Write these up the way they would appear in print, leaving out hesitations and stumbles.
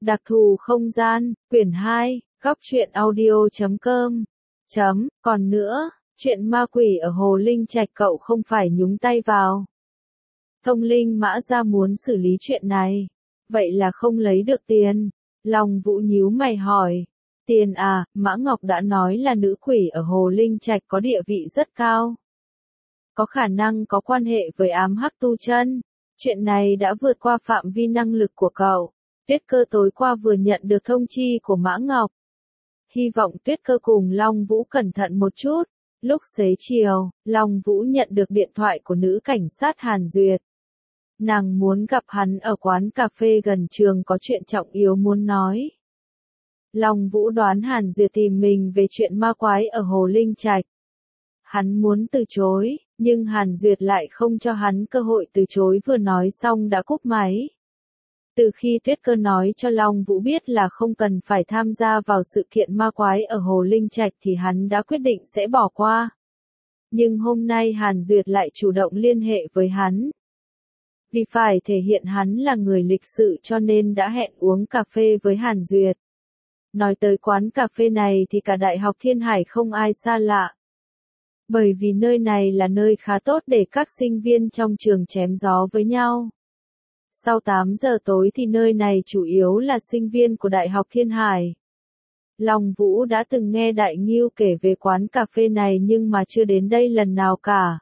Đặc thù không gian, quyển 2, góc truyện audio.com. Còn nữa, chuyện ma quỷ ở Hồ Linh Trạch cậu không phải nhúng tay vào. Thông linh mã ra muốn xử lý chuyện này. Vậy là không lấy được tiền. Long Vũ nhíu mày hỏi. Tiền à, Mã Ngọc đã nói là nữ quỷ ở Hồ Linh Trạch có địa vị rất cao. Có khả năng có quan hệ với ám hắc tu chân. Chuyện này đã vượt qua phạm vi năng lực của cậu. Tuyết Cơ tối qua vừa nhận được thông chi của Mã Ngọc. Hy vọng Tuyết Cơ cùng Long Vũ cẩn thận một chút. Lúc xế chiều, Long Vũ nhận được điện thoại của nữ cảnh sát Hàn Duyệt. Nàng muốn gặp hắn ở quán cà phê gần trường có chuyện trọng yếu muốn nói. Long Vũ đoán Hàn Duyệt tìm mình về chuyện ma quái ở Hồ Linh Trạch. Hắn muốn từ chối, nhưng Hàn Duyệt lại không cho hắn cơ hội từ chối, vừa nói xong đã cúp máy. Từ khi Tuyết Cơ nói cho Long Vũ biết là không cần phải tham gia vào sự kiện ma quái ở Hồ Linh Trạch thì hắn đã quyết định sẽ bỏ qua. Nhưng hôm nay Hàn Duyệt lại chủ động liên hệ với hắn. Vì phải thể hiện hắn là người lịch sự cho nên đã hẹn uống cà phê với Hàn Duyệt. Nói tới quán cà phê này thì cả Đại học Thiên Hải không ai xa lạ. Bởi vì nơi này là nơi khá tốt để các sinh viên trong trường chém gió với nhau. Sau 8 giờ tối thì nơi này chủ yếu là sinh viên của Đại học Thiên Hải. Long Vũ đã từng nghe Đại Ngưu kể về quán cà phê này nhưng mà chưa đến đây lần nào cả.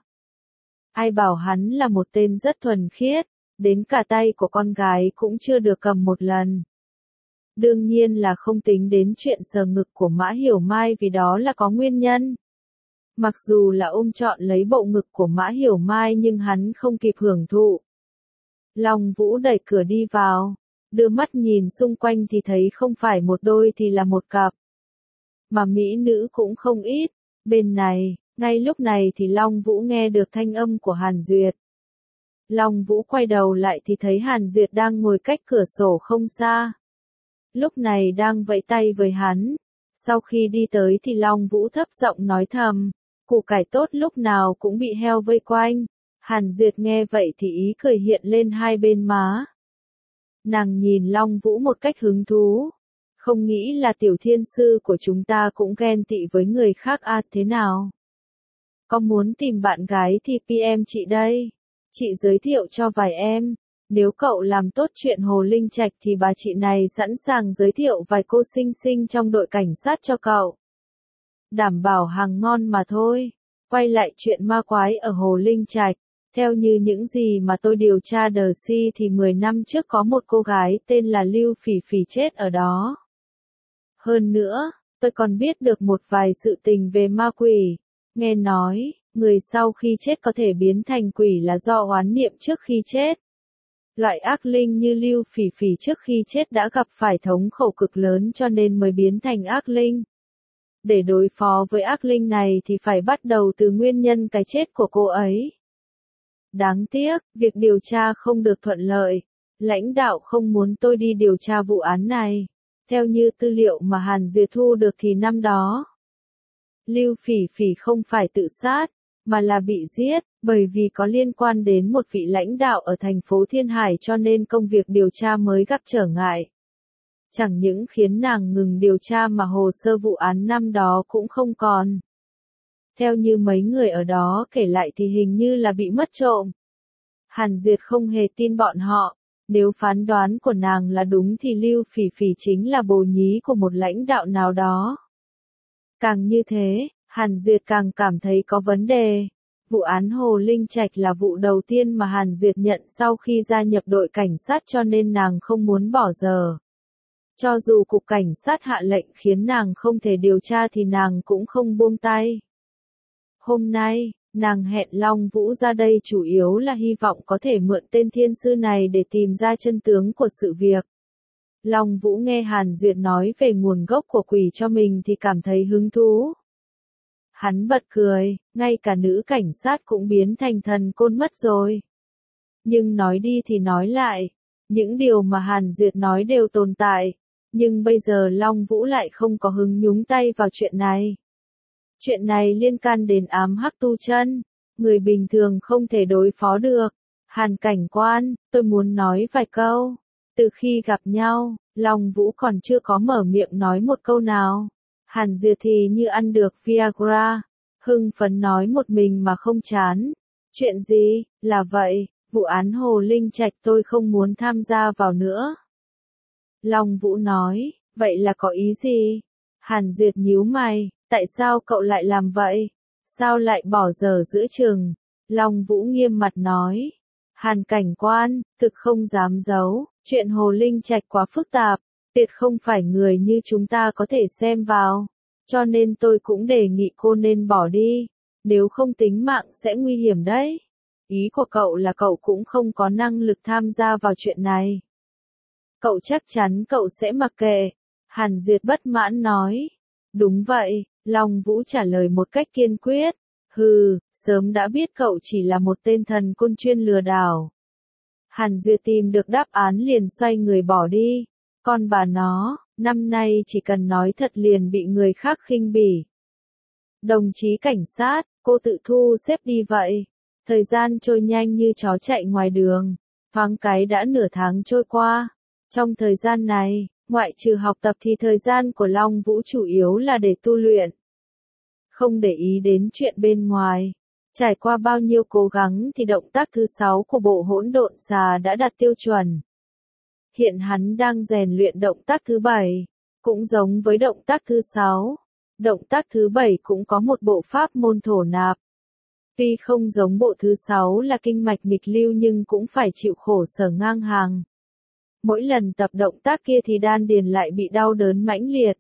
Ai bảo hắn là một tên rất thuần khiết, đến cả tay của con gái cũng chưa được cầm một lần. Đương nhiên là không tính đến chuyện sờ ngực của Mã Hiểu Mai vì đó là có nguyên nhân. Mặc dù là ôm trọn lấy bộ ngực của Mã Hiểu Mai nhưng hắn không kịp hưởng thụ. Long Vũ đẩy cửa đi vào, đưa mắt nhìn xung quanh thì thấy không phải một đôi thì là một cặp. Mà mỹ nữ cũng không ít, bên này, ngay lúc này thì Long Vũ nghe được thanh âm của Hàn Duyệt. Long Vũ quay đầu lại thì thấy Hàn Duyệt đang ngồi cách cửa sổ không xa. Lúc này đang vẫy tay với hắn. Sau khi đi tới thì Long Vũ thấp giọng nói thầm, củ cải tốt lúc nào cũng bị heo vây quanh. Hàn Duyệt nghe vậy thì ý cười hiện lên hai bên má. Nàng nhìn Long Vũ một cách hứng thú. Không nghĩ là tiểu thiên sư của chúng ta cũng ghen tị với người khác à, thế nào? Có muốn tìm bạn gái thì PM chị đây. Chị giới thiệu cho vài em. Nếu cậu làm tốt chuyện Hồ Linh Trạch thì bà chị này sẵn sàng giới thiệu vài cô xinh xinh trong đội cảnh sát cho cậu. Đảm bảo hàng ngon mà thôi. Quay lại chuyện ma quái ở Hồ Linh Trạch. Theo như những gì mà tôi điều tra đờ si thì 10 năm trước có một cô gái tên là Lưu Phỉ Phỉ chết ở đó. Hơn nữa, tôi còn biết được một vài sự tình về ma quỷ. Nghe nói, người sau khi chết có thể biến thành quỷ là do oán niệm trước khi chết. Loại ác linh như Lưu Phỉ Phỉ trước khi chết đã gặp phải thống khổ cực lớn cho nên mới biến thành ác linh. Để đối phó với ác linh này thì phải bắt đầu từ nguyên nhân cái chết của cô ấy. Đáng tiếc, việc điều tra không được thuận lợi. Lãnh đạo không muốn tôi đi điều tra vụ án này. Theo như tư liệu mà Hàn Duyệt thu được thì năm đó, Lưu Phỉ Phỉ không phải tự sát, mà là bị giết, bởi vì có liên quan đến một vị lãnh đạo ở thành phố Thiên Hải cho nên công việc điều tra mới gặp trở ngại. Chẳng những khiến nàng ngừng điều tra mà hồ sơ vụ án năm đó cũng không còn. Theo như mấy người ở đó kể lại thì hình như là bị mất trộm. Hàn Duyệt không hề tin bọn họ. Nếu phán đoán của nàng là đúng thì Lưu Phỉ Phỉ chính là bồ nhí của một lãnh đạo nào đó. Càng như thế, Hàn Duyệt càng cảm thấy có vấn đề. Vụ án Hồ Linh Trạch là vụ đầu tiên mà Hàn Duyệt nhận sau khi gia nhập đội cảnh sát cho nên nàng không muốn bỏ giờ. Cho dù cục cảnh sát hạ lệnh khiến nàng không thể điều tra thì nàng cũng không buông tay. Hôm nay, nàng hẹn Long Vũ ra đây chủ yếu là hy vọng có thể mượn tên thiên sư này để tìm ra chân tướng của sự việc. Long Vũ nghe Hàn Duyệt nói về nguồn gốc của quỷ cho mình thì cảm thấy hứng thú. Hắn bật cười, ngay cả nữ cảnh sát cũng biến thành thần côn mất rồi. Nhưng nói đi thì nói lại, những điều mà Hàn Duyệt nói đều tồn tại, nhưng bây giờ Long Vũ lại không có hứng nhúng tay vào chuyện này. Chuyện này liên can đến ám hắc tu chân, người bình thường không thể đối phó được. Hàn cảnh quan, tôi muốn nói vài câu. Từ khi gặp nhau, Long Vũ còn chưa có mở miệng nói một câu nào. Hàn Duyệt thì như ăn được Viagra, hưng phấn nói một mình mà không chán. Chuyện gì, là vậy, vụ án Hồ Linh Trạch tôi không muốn tham gia vào nữa. Long Vũ nói, vậy là có ý gì? Hàn Duyệt nhíu mày, tại sao cậu lại làm vậy? Sao lại bỏ dở giữa chừng? Long Vũ nghiêm mặt nói. Hàn cảnh quan, thực không dám giấu, chuyện Hồ Linh Trạch quá phức tạp, tuyệt không phải người như chúng ta có thể xem vào. Cho nên tôi cũng đề nghị cô nên bỏ đi, nếu không tính mạng sẽ nguy hiểm đấy. Ý của cậu là cậu cũng không có năng lực tham gia vào chuyện này. Cậu chắc chắn cậu sẽ mặc kệ. Hàn Duyệt bất mãn nói. Đúng vậy, Long Vũ trả lời một cách kiên quyết. Hừ, sớm đã biết cậu chỉ là một tên thần côn chuyên lừa đảo. Hàn Duyệt tìm được đáp án liền xoay người bỏ đi. Con bà nó, năm nay chỉ cần nói thật liền bị người khác khinh bỉ. Đồng chí cảnh sát, cô tự thu xếp đi vậy. Thời gian trôi nhanh như chó chạy ngoài đường. Thoáng cái đã nửa tháng trôi qua. Trong thời gian này, ngoại trừ học tập thì thời gian của Long Vũ chủ yếu là để tu luyện. Không để ý đến chuyện bên ngoài. Trải qua bao nhiêu cố gắng thì động tác thứ 6 của bộ hỗn độn xà đã đạt tiêu chuẩn. Hiện hắn đang rèn luyện động tác thứ 7, cũng giống với động tác thứ 6. Động tác thứ 7 cũng có một bộ pháp môn thổ nạp. Tuy không giống bộ thứ 6 là kinh mạch nghịch lưu nhưng cũng phải chịu khổ sở ngang hàng. Mỗi lần tập động tác kia thì đan điền lại bị đau đớn mãnh liệt.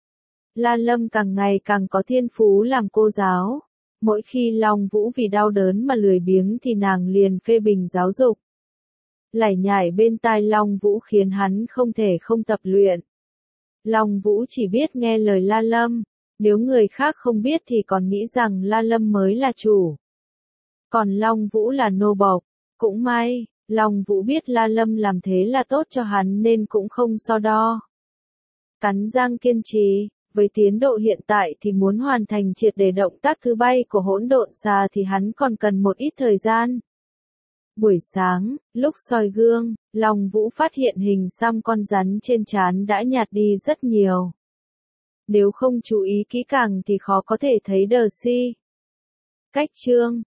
La Lâm càng ngày càng có thiên phú làm cô giáo. Mỗi khi Long Vũ vì đau đớn mà lười biếng thì nàng liền phê bình giáo dục. Lải nhải bên tai Long Vũ khiến hắn không thể không tập luyện. Long Vũ chỉ biết nghe lời La Lâm. Nếu người khác không biết thì còn nghĩ rằng La Lâm mới là chủ. Còn Long Vũ là nô bộc. Cũng may, Long Vũ biết La Lâm làm thế là tốt cho hắn nên cũng không so đo. Cắn răng kiên trì, với tiến độ hiện tại thì muốn hoàn thành triệt để động tác thứ 7 của hỗn độn xà thì hắn còn cần một ít thời gian. Buổi sáng, lúc soi gương, Long Vũ phát hiện hình xăm con rắn trên trán đã nhạt đi rất nhiều. Nếu không chú ý kỹ càng thì khó có thể thấy đờ si. Cách chương